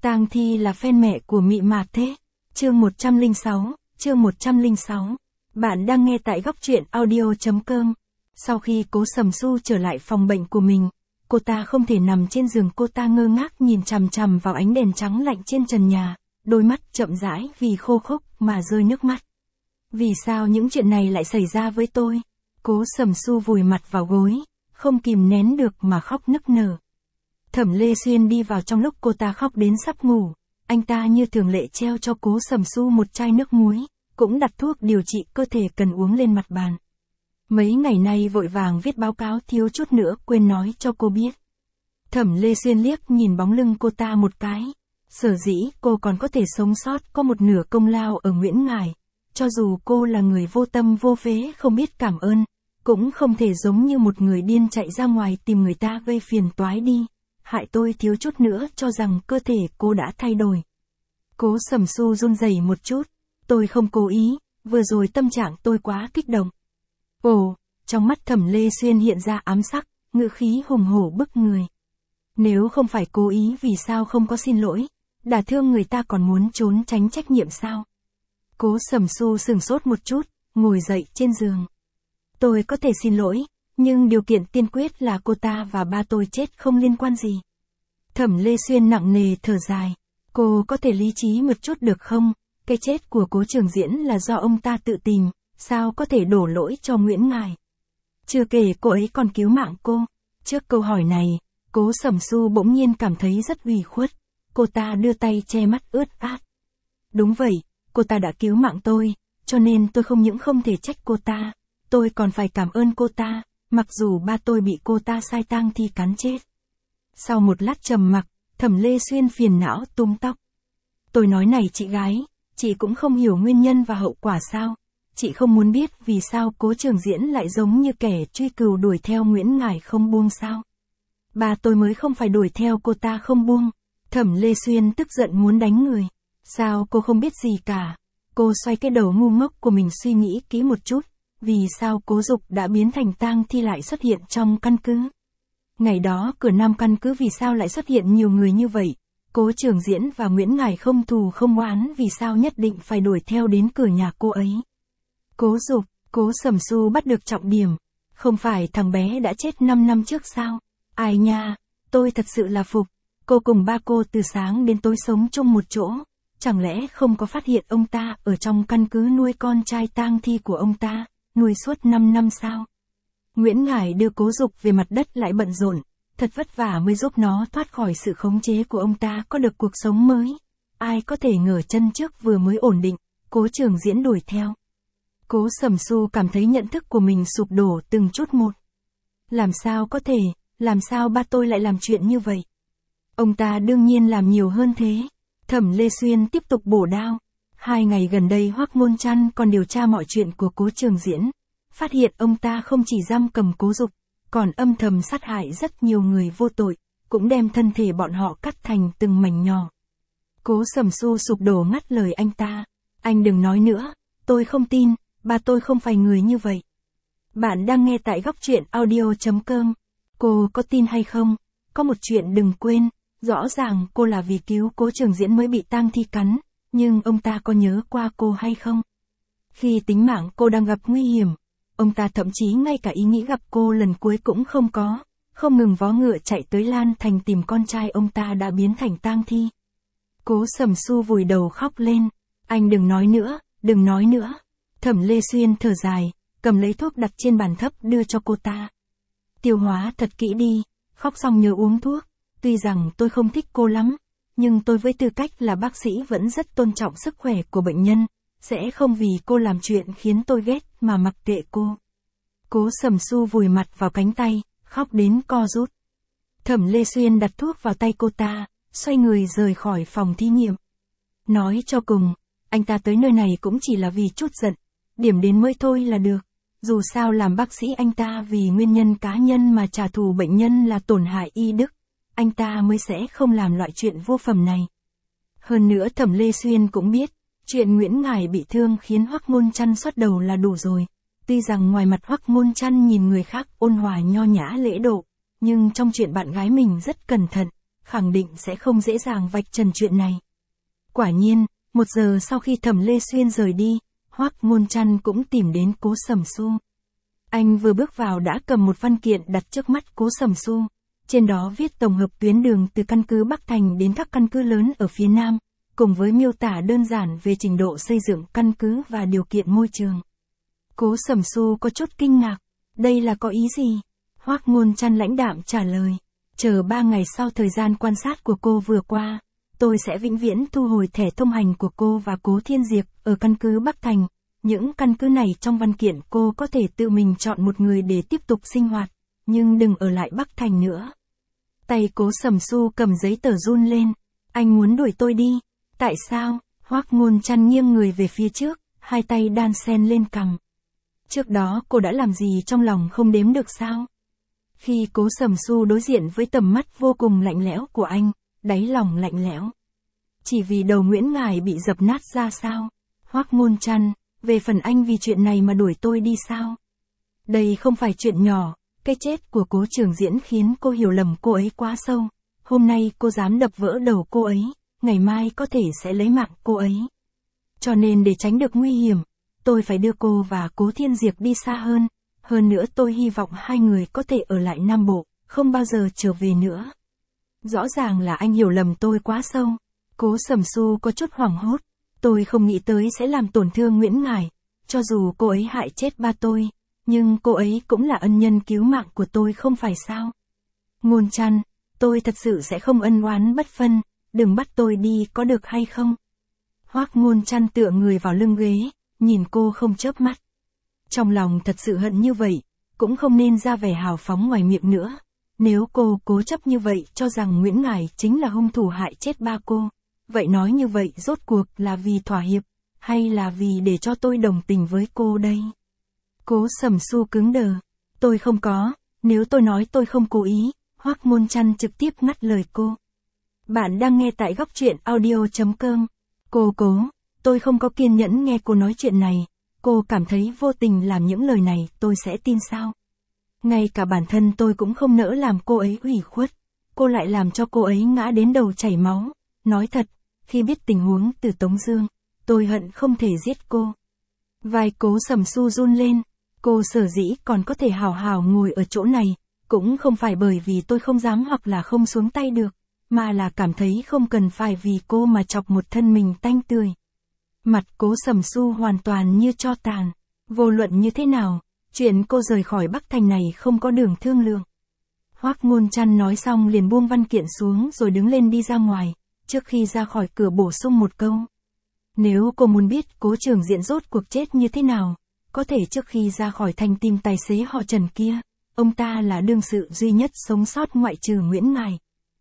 Tang Thi là fan mẹ của Mị Mạt thế. Chương 106. Bạn đang nghe tại góc truyện audio.com. Sau khi Cố Sầm Xu trở lại phòng bệnh của mình, cô ta không thể nằm trên giường, cô ta ngơ ngác nhìn chằm chằm vào ánh đèn trắng lạnh trên trần nhà, đôi mắt chậm rãi vì khô khốc mà rơi nước mắt. Vì sao những chuyện này lại xảy ra với tôi? Cố Sầm Xu vùi mặt vào gối, không kìm nén được mà khóc nức nở. Thẩm Lê Xuyên đi vào trong lúc cô ta khóc đến sắp ngủ, anh ta như thường lệ treo cho Cố Sầm Xu một chai nước muối, cũng đặt thuốc điều trị cơ thể cần uống lên mặt bàn. Mấy ngày nay vội vàng viết báo cáo, thiếu chút nữa quên nói cho cô biết. Thẩm Lê Xuyên liếc nhìn bóng lưng cô ta một cái. Sở dĩ cô còn có thể sống sót có một nửa công lao ở Nguyễn Ngải. Cho dù cô là người vô tâm vô phế không biết cảm ơn, cũng không thể giống như một người điên chạy ra ngoài tìm người ta gây phiền toái đi. Hại tôi thiếu chút nữa cho rằng cơ thể cô đã thay đổi. Cố Sầm Xu run rẩy một chút. Tôi không cố ý, vừa rồi tâm trạng tôi quá kích động. Ồ, trong mắt Thẩm Lê Xuyên hiện ra ám sắc, ngữ khí hùng hổ bức người. Nếu không phải cố ý vì sao không có xin lỗi, đả thương người ta còn muốn trốn tránh trách nhiệm sao? Cố Sầm Xu sửng sốt một chút, ngồi dậy trên giường. Tôi có thể xin lỗi, nhưng điều kiện tiên quyết là cô ta và ba tôi chết không liên quan gì. Thẩm Lê Xuyên nặng nề thở dài. Cô có thể lý trí một chút được không? Cái chết của Cố Trường Diễn là do ông ta tự tìm, sao có thể đổ lỗi cho Nguyễn Ngải? Chưa kể cô ấy còn cứu mạng cô. Trước câu hỏi này, Cố Sầm Xu bỗng nhiên cảm thấy rất ủy khuất. Cô ta đưa tay che mắt ướt át. Đúng vậy, cô ta đã cứu mạng tôi, cho nên tôi không những không thể trách cô ta, tôi còn phải cảm ơn cô ta, mặc dù ba tôi bị cô ta sai tang thi cắn chết. Sau một lát trầm mặc, Thẩm Lê Xuyên phiền não túm tóc. Tôi nói này chị gái, chị cũng không hiểu nguyên nhân và hậu quả sao? Chị không muốn biết vì sao Cố Trường Diễn lại giống như kẻ truy cừu đuổi theo Nguyễn Ngải không buông sao? Ba tôi mới không phải đuổi theo cô ta không buông. Thẩm Lê Xuyên tức giận muốn đánh người. Sao cô không biết gì cả? Cô xoay cái đầu ngu ngốc của mình suy nghĩ kỹ một chút. Vì sao Cố Dục đã biến thành tang thi lại xuất hiện trong căn cứ? Ngày đó cửa Nam căn cứ vì sao lại xuất hiện nhiều người như vậy? Cố Trường Diễn và Nguyễn Ngải không thù không oán vì sao nhất định phải đuổi theo đến cửa nhà cô ấy? Cố Dục, Cố Sầm Xu bắt được trọng điểm. Không phải thằng bé đã chết 5 năm trước sao? Ai nha, tôi thật sự là phục. Cô cùng ba cô từ sáng đến tối sống chung một chỗ. Chẳng lẽ không có phát hiện ông ta ở trong căn cứ nuôi con trai tang thi của ông ta, nuôi suốt 5 năm sao? Nguyễn Ngải đưa Cố Dục về mặt đất lại bận rộn, thật vất vả mới giúp nó thoát khỏi sự khống chế của ông ta, có được cuộc sống mới. Ai có thể ngờ chân trước vừa mới ổn định, Cố Trường Diễn đuổi theo. Cố Sầm Xu cảm thấy nhận thức của mình sụp đổ từng chút một. Làm sao có thể, làm sao ba tôi lại làm chuyện như vậy? Ông ta đương nhiên làm nhiều hơn thế. Thẩm Lê Xuyên tiếp tục bổ đao. 2 ngày gần đây Hoắc Ngôn Trăn còn điều tra mọi chuyện của Cố Trường Diễn. Phát hiện ông ta không chỉ giam cầm Cố Dục, còn âm thầm sát hại rất nhiều người vô tội, cũng đem thân thể bọn họ cắt thành từng mảnh nhỏ. Cố Sầm Xu sụp đổ ngắt lời anh ta. Anh đừng nói nữa, tôi không tin, ba tôi không phải người như vậy. Bạn đang nghe tại góc truyện audio.com. Cô có tin hay không? Có một chuyện đừng quên, rõ ràng cô là vì cứu Cố Trường Diễn mới bị tang thi cắn, nhưng ông ta có nhớ qua cô hay không? Khi tính mạng cô đang gặp nguy hiểm, ông ta thậm chí ngay cả ý nghĩ gặp cô lần cuối cũng không có, không ngừng vó ngựa chạy tới Lan Thành tìm con trai ông ta đã biến thành tang thi. Cố Sầm Xu vùi đầu khóc lên. Anh đừng nói nữa, đừng nói nữa. Thẩm Lê Xuyên thở dài, cầm lấy thuốc đặt trên bàn thấp đưa cho cô ta. Tiêu hóa thật kỹ đi, khóc xong nhớ uống thuốc. Tuy rằng tôi không thích cô lắm, nhưng tôi với tư cách là bác sĩ vẫn rất tôn trọng sức khỏe của bệnh nhân, sẽ không vì cô làm chuyện khiến tôi ghét mà mặc kệ cô. Cố Sầm Xu vùi mặt vào cánh tay, khóc đến co rút. Thẩm Lê Xuyên đặt thuốc vào tay cô ta, xoay người rời khỏi phòng thí nghiệm. Nói cho cùng, anh ta tới nơi này cũng chỉ là vì chút giận, điểm đến mới thôi là được. Dù sao làm bác sĩ anh ta vì nguyên nhân cá nhân mà trả thù bệnh nhân là tổn hại y đức, anh ta mới sẽ không làm loại chuyện vô phẩm này. Hơn nữa Thẩm Lê Xuyên cũng biết, chuyện Nguyễn Ngải bị thương khiến Hoắc Ngôn Trăn xuất đầu là đủ rồi. Tuy rằng ngoài mặt Hoắc Ngôn Trăn nhìn người khác ôn hòa nho nhã lễ độ, nhưng trong chuyện bạn gái mình rất cẩn thận, khẳng định sẽ không dễ dàng vạch trần chuyện này. Quả nhiên, 1 giờ sau khi Thẩm Lê Xuyên rời đi, Hoắc Ngôn Trăn cũng tìm đến Cố Sầm Xu. Anh vừa bước vào đã cầm một văn kiện đặt trước mắt Cố Sầm Xu, trên đó viết tổng hợp tuyến đường từ căn cứ Bắc Thành đến các căn cứ lớn ở phía Nam, cùng với miêu tả đơn giản về trình độ xây dựng căn cứ và điều kiện môi trường. Cố Sầm Xu có chút kinh ngạc, đây là có ý gì? Hoắc Ngôn Trăn lãnh đạm trả lời, chờ 3 ngày sau thời gian quan sát của cô vừa qua, tôi sẽ vĩnh viễn thu hồi thẻ thông hành của cô và Cố Thiên Diệp ở căn cứ Bắc Thành. Những căn cứ này trong văn kiện cô có thể tự mình chọn một người để tiếp tục sinh hoạt, nhưng đừng ở lại Bắc Thành nữa. Tay Cố Sầm Xu cầm giấy tờ run lên, anh muốn đuổi tôi đi, tại sao? Hoắc Ngôn Trăn nghiêng người về phía trước, hai tay đan xen lên cằm. Trước đó cô đã làm gì trong lòng không đếm được sao? Khi Cố Sầm Xu đối diện với tầm mắt vô cùng lạnh lẽo của anh, đáy lòng lạnh lẽo. Chỉ vì đầu Nguyễn Ngải bị dập nát ra sao? Hoắc Ngôn Trăn, về phần anh vì chuyện này mà đuổi tôi đi sao? Đây không phải chuyện nhỏ, cái chết của Cố Trường Diễn khiến cô hiểu lầm cô ấy quá sâu. Hôm nay cô dám đập vỡ đầu cô ấy, ngày mai có thể sẽ lấy mạng cô ấy. Cho nên để tránh được nguy hiểm, tôi phải đưa cô và Cố Thiên Diệp đi xa hơn. Hơn nữa tôi hy vọng hai người có thể ở lại Nam Bộ, không bao giờ trở về nữa. Rõ ràng là anh hiểu lầm tôi quá sâu. Cố Sầm Xu có chút hoảng hốt. Tôi không nghĩ tới sẽ làm tổn thương Nguyễn Ngải. Cho dù cô ấy hại chết ba tôi, nhưng cô ấy cũng là ân nhân cứu mạng của tôi không phải sao? Ngôn Trăn, tôi thật sự sẽ không ân oán bất phân, đừng bắt tôi đi có được hay không? Hoắc Ngôn Trăn tựa người vào lưng ghế, nhìn cô không chớp mắt. Trong lòng thật sự hận như vậy, cũng không nên ra vẻ hào phóng ngoài miệng nữa. Nếu cô cố chấp như vậy cho rằng Nguyễn Ngải chính là hung thủ hại chết ba cô, vậy nói như vậy rốt cuộc là vì thỏa hiệp, hay là vì để cho tôi đồng tình với cô đây? Cố Sầm Xu cứng đờ, tôi không có, nếu tôi nói tôi không cố ý, Hoắc Ngôn Trăn trực tiếp ngắt lời cô. Bạn đang nghe tại góc truyện audio.com. Cố, tôi không có kiên nhẫn nghe cô nói chuyện này, cô cảm thấy vô tình làm những lời này tôi sẽ tin sao? Ngay cả bản thân tôi cũng không nỡ làm cô ấy ủy khuất, cô lại làm cho cô ấy ngã đến đầu chảy máu. Nói thật, khi biết tình huống từ Tống Dương, tôi hận không thể giết cô. Vai Cố Sầm Xu run lên, cô sở dĩ còn có thể hào hào ngồi ở chỗ này, cũng không phải bởi vì tôi không dám hoặc là không xuống tay được, mà là cảm thấy không cần phải vì cô mà chọc một thân mình tanh tươi. Mặt Cố Sầm Xu hoàn toàn như tro tàn, vô luận như thế nào, chuyện cô rời khỏi Bắc Thành này không có đường thương lượng. Hoắc Ngôn Trăn nói xong liền buông văn kiện xuống rồi đứng lên đi ra ngoài, trước khi ra khỏi cửa bổ sung một câu. Nếu cô muốn biết Cố Trường Diễn rốt cuộc chết như thế nào, có thể trước khi ra khỏi thành tìm tài xế họ Trần kia, ông ta là đương sự duy nhất sống sót ngoại trừ Nguyễn Ngải.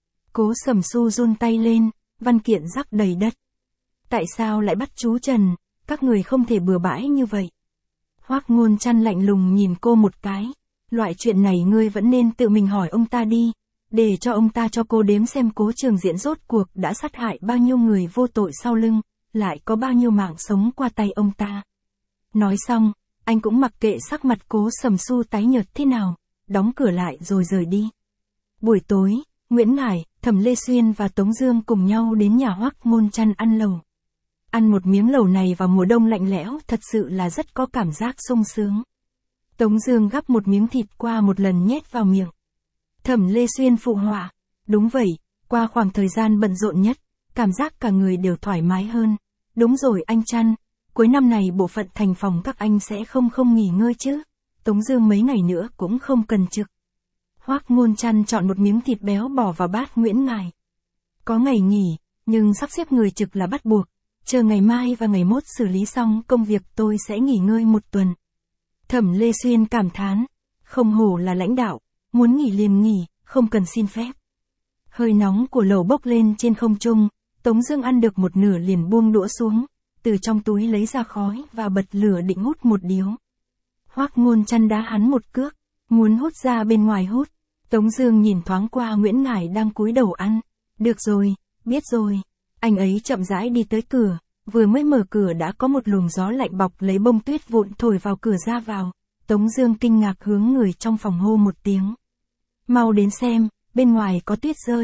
Cố Sầm Xu run tay lên, văn kiện rắc đầy đất. Tại sao lại bắt chú Trần, các người không thể bừa bãi như vậy? Hoắc Ngôn Trăn lạnh lùng nhìn cô một cái, loại chuyện này ngươi vẫn nên tự mình hỏi ông ta đi, để cho ông ta cho cô đếm xem Cố Trường Diễn rốt cuộc đã sát hại bao nhiêu người vô tội sau lưng, lại có bao nhiêu mạng sống qua tay ông ta. Nói xong, anh cũng mặc kệ sắc mặt Cố Sầm Xu tái nhợt thế nào, đóng cửa lại rồi rời đi. Buổi tối, Nguyễn Ngải, Thẩm Lê Xuyên và Tống Dương cùng nhau đến nhà Hoắc Ngôn Trăn ăn lẩu. Ăn một miếng lẩu này vào mùa đông lạnh lẽo thật sự là rất có cảm giác sung sướng. Tống Dương gắp một miếng thịt qua một lần nhét vào miệng. Thẩm Lê Xuyên phụ họa, đúng vậy, qua khoảng thời gian bận rộn nhất, cảm giác cả người đều thoải mái hơn. Đúng rồi anh Trăn, cuối năm này bộ phận thành phòng các anh sẽ không nghỉ ngơi chứ? Tống Dương mấy ngày nữa cũng không cần trực. Hoắc Ngôn Trăn chọn một miếng thịt béo bỏ vào bát Nguyễn Ngải. Có ngày nghỉ, nhưng sắp xếp người trực là bắt buộc. Chờ ngày mai và ngày mốt xử lý xong công việc tôi sẽ nghỉ ngơi một tuần. Thẩm Lê Xuyên cảm thán, không hổ là lãnh đạo, muốn nghỉ liền nghỉ, không cần xin phép. Hơi nóng của lẩu bốc lên trên không trung, Tống Dương ăn được một nửa liền buông đũa xuống, từ trong túi lấy ra khói và bật lửa định hút một điếu. Hoắc Ngôn Trăn đá hắn một cước, muốn hút ra bên ngoài hút. Tống Dương nhìn thoáng qua Nguyễn Ngải đang cúi đầu ăn, được rồi, biết rồi. Anh ấy chậm rãi đi tới cửa, vừa mới mở cửa đã có một luồng gió lạnh bọc lấy bông tuyết vụn thổi vào cửa ra vào. Tống Dương kinh ngạc hướng người trong phòng hô một tiếng. Mau đến xem, bên ngoài có tuyết rơi.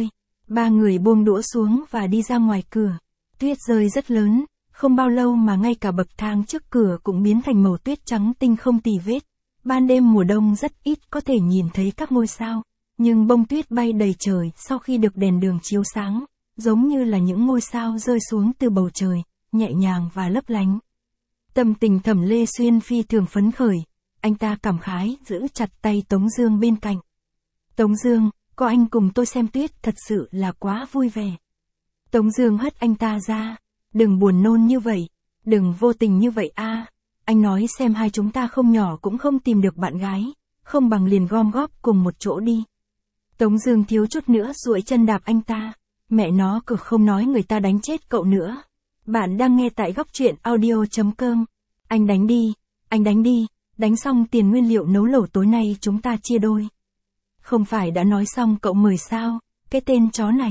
Ba người buông đũa xuống và đi ra ngoài cửa. Tuyết rơi rất lớn, không bao lâu mà ngay cả bậc thang trước cửa cũng biến thành màu tuyết trắng tinh không tì vết. Ban đêm mùa đông rất ít có thể nhìn thấy các ngôi sao, nhưng bông tuyết bay đầy trời sau khi được đèn đường chiếu sáng, giống như là những ngôi sao rơi xuống từ bầu trời, nhẹ nhàng và lấp lánh. Tâm tình Thẩm Lê Xuyên phi thường phấn khởi, anh ta cảm khái giữ chặt tay Tống Dương bên cạnh. Tống Dương, có anh cùng tôi xem tuyết thật sự là quá vui vẻ. Tống Dương hất anh ta ra, đừng buồn nôn như vậy, đừng vô tình như vậy a. Anh nói xem hai chúng ta không nhỏ cũng không tìm được bạn gái, không bằng liền gom góp cùng một chỗ đi. Tống Dương thiếu chút nữa duỗi chân đạp anh ta, mẹ nó cực không nói người ta đánh chết cậu nữa. Bạn đang nghe tại góc truyện audio.com. Anh đánh đi, đánh xong tiền nguyên liệu nấu lẩu tối nay chúng ta chia đôi. Không phải đã nói xong cậu mời sao, cái tên chó này.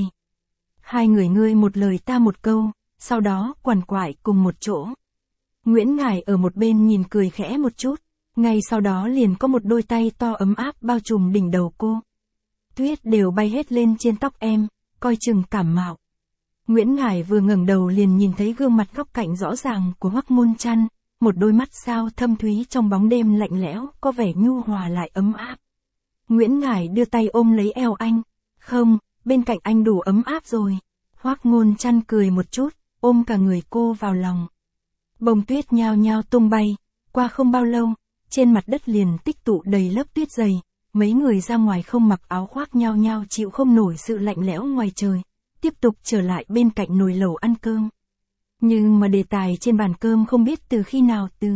Hai người ngươi một lời ta một câu, sau đó quằn quại cùng một chỗ. Nguyễn Ngải ở một bên nhìn cười khẽ một chút, ngay sau đó liền có một đôi tay to ấm áp bao trùm đỉnh đầu cô. Tuyết đều bay hết lên trên tóc em, coi chừng cảm mạo. Nguyễn Ngải vừa ngẩng đầu liền nhìn thấy gương mặt góc cạnh rõ ràng của Hoắc Ngôn Trăn, một đôi mắt sao thâm thúy trong bóng đêm lạnh lẽo, có vẻ nhu hòa lại ấm áp. Nguyễn Ngải đưa tay ôm lấy eo anh. Không, bên cạnh anh đủ ấm áp rồi. Hoắc Ngôn Trăn cười một chút, ôm cả người cô vào lòng. Bông tuyết nhao nhao tung bay, qua không bao lâu, trên mặt đất liền tích tụ đầy lớp tuyết dày, mấy người ra ngoài không mặc áo khoác nhao nhao chịu không nổi sự lạnh lẽo ngoài trời, tiếp tục trở lại bên cạnh nồi lẩu ăn cơm. Nhưng mà đề tài trên bàn cơm không biết từ khi nào từ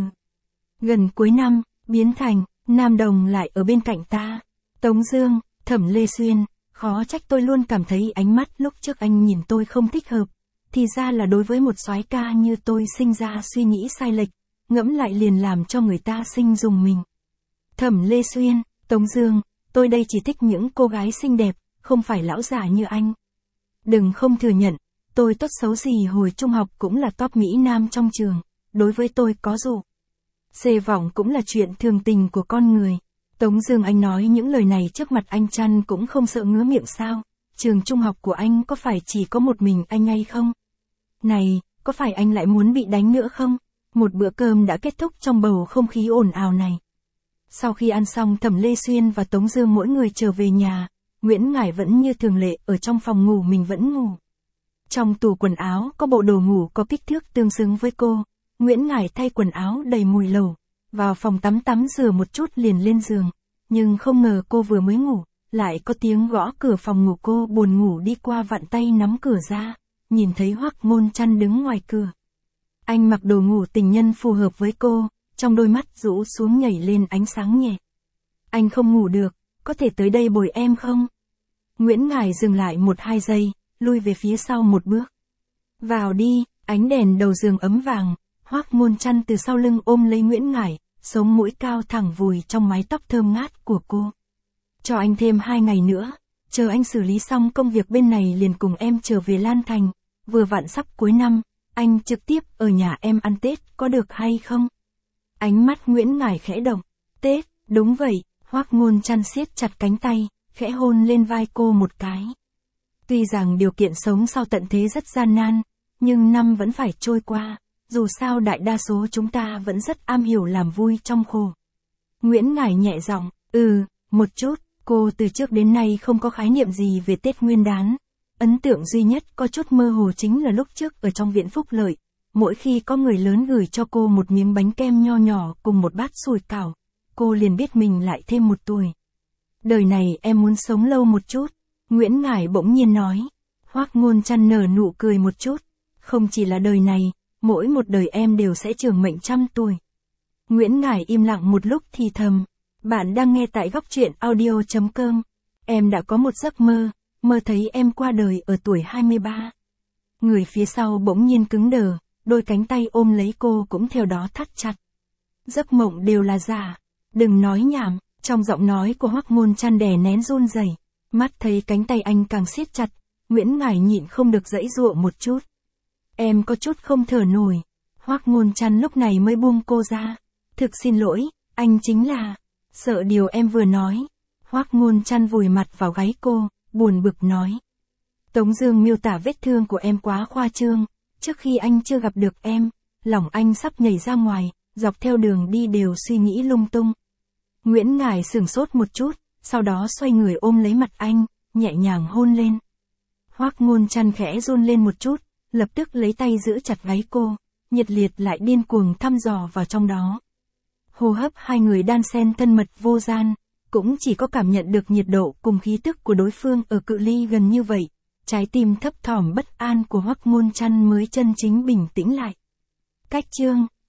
gần cuối năm, biến thành, Nam Đồng lại ở bên cạnh ta. Tống Dương, Thẩm Lê Xuyên, khó trách tôi luôn cảm thấy ánh mắt lúc trước anh nhìn tôi không thích hợp. Thì ra là đối với một soái ca như tôi sinh ra suy nghĩ sai lệch, ngẫm lại liền làm cho người ta sinh dùng mình. Thẩm Lê Xuyên, Tống Dương, tôi đây chỉ thích những cô gái xinh đẹp, không phải lão già như anh. Đừng không thừa nhận, tôi tốt xấu gì hồi trung học cũng là top Mỹ Nam trong trường, đối với tôi có dụ xê vọng cũng là chuyện thường tình của con người. Tống Dương, anh nói những lời này trước mặt anh Trăn cũng không sợ ngứa miệng sao? Trường trung học của anh có phải chỉ có một mình anh hay không? Này, có phải anh lại muốn bị đánh nữa không? Một bữa cơm đã kết thúc trong bầu không khí ồn ào này. Sau khi ăn xong, Thẩm Lê Xuyên và Tống Dương mỗi người trở về nhà, Nguyễn Ngải vẫn như thường lệ ở trong phòng ngủ mình vẫn ngủ. Trong tủ quần áo có bộ đồ ngủ có kích thước tương xứng với cô. Nguyễn Ngải thay quần áo đầy mùi lẩu, vào phòng tắm rửa một chút liền lên giường. Nhưng không ngờ cô vừa mới ngủ, lại có tiếng gõ cửa phòng ngủ. Cô buồn ngủ đi qua vặn tay nắm cửa ra, nhìn thấy Hoắc Ngôn Trăn đứng ngoài cửa. Anh mặc đồ ngủ tình nhân phù hợp với cô, trong đôi mắt rũ xuống nhảy lên ánh sáng nhẹ. Anh không ngủ được, có thể tới đây bồi em không? Nguyễn Ngải dừng lại 1-2 giây, lui về phía sau một bước. Vào đi, ánh đèn đầu giường ấm vàng, Hoắc Ngôn Trăn từ sau lưng ôm lấy Nguyễn Ngải, sống mũi cao thẳng vùi trong mái tóc thơm ngát của cô. Cho anh thêm 2 ngày nữa, chờ anh xử lý xong công việc bên này liền cùng em trở về Lan Thành, vừa vặn sắp cuối năm, anh trực tiếp ở nhà em ăn Tết có được hay không? Ánh mắt Nguyễn Ngải khẽ động. Tết, đúng vậy. Hoắc Ngôn Trăn siết chặt cánh tay, khẽ hôn lên vai cô một cái. Tuy rằng điều kiện sống sau tận thế rất gian nan, nhưng năm vẫn phải trôi qua, dù sao đại đa số chúng ta vẫn rất am hiểu làm vui trong khổ. Nguyễn Ngải nhẹ giọng, một chút, cô từ trước đến nay không có khái niệm gì về Tết Nguyên đán. Ấn tượng duy nhất có chút mơ hồ chính là lúc trước ở trong viện Phúc Lợi, mỗi khi có người lớn gửi cho cô một miếng bánh kem nho nhỏ cùng một bát sủi cảo, cô liền biết mình lại thêm 1 tuổi. Đời này em muốn sống lâu một chút, Nguyễn Ngải bỗng nhiên nói. Hoắc Ngôn Trăn nở nụ cười một chút, không chỉ là đời này, mỗi một đời em đều sẽ trường mệnh 100 tuổi. Nguyễn Ngải im lặng một lúc thì thầm, bạn đang nghe tại góc truyện audio.com, em đã có một giấc mơ, mơ thấy em qua đời ở tuổi 23. Người phía sau bỗng nhiên cứng đờ, đôi cánh tay ôm lấy cô cũng theo đó thắt chặt. Giấc mộng đều là giả, đừng nói nhảm, trong giọng nói của Hoắc Ngôn Trăn đè nén run rẩy. Mắt thấy cánh tay anh càng siết chặt, Nguyễn Ngải nhịn không được giãy giụa một chút. Em có chút không thở nổi. Hoắc Ngôn Trăn lúc này mới buông cô ra. Thực xin lỗi, anh chính là sợ điều em vừa nói. Hoắc Ngôn Trăn vùi mặt vào gáy cô, buồn bực nói. Tống Dương miêu tả vết thương của em quá khoa trương, trước khi anh chưa gặp được em, lòng anh sắp nhảy ra ngoài, dọc theo đường đi đều suy nghĩ lung tung. Nguyễn Ngải sửng sốt một chút, sau đó xoay người ôm lấy mặt anh, nhẹ nhàng hôn lên. Hoắc Ngôn Trăn khẽ run lên một chút, lập tức lấy tay giữ chặt gáy cô, nhiệt liệt lại điên cuồng thăm dò vào trong đó. Hô hấp hai người đan xen thân mật vô gian, cũng chỉ có cảm nhận được nhiệt độ cùng khí tức của đối phương ở cự ly gần như vậy, trái tim thấp thỏm bất an của Hoắc Ngôn Trăn mới chân chính bình tĩnh lại. Cách chương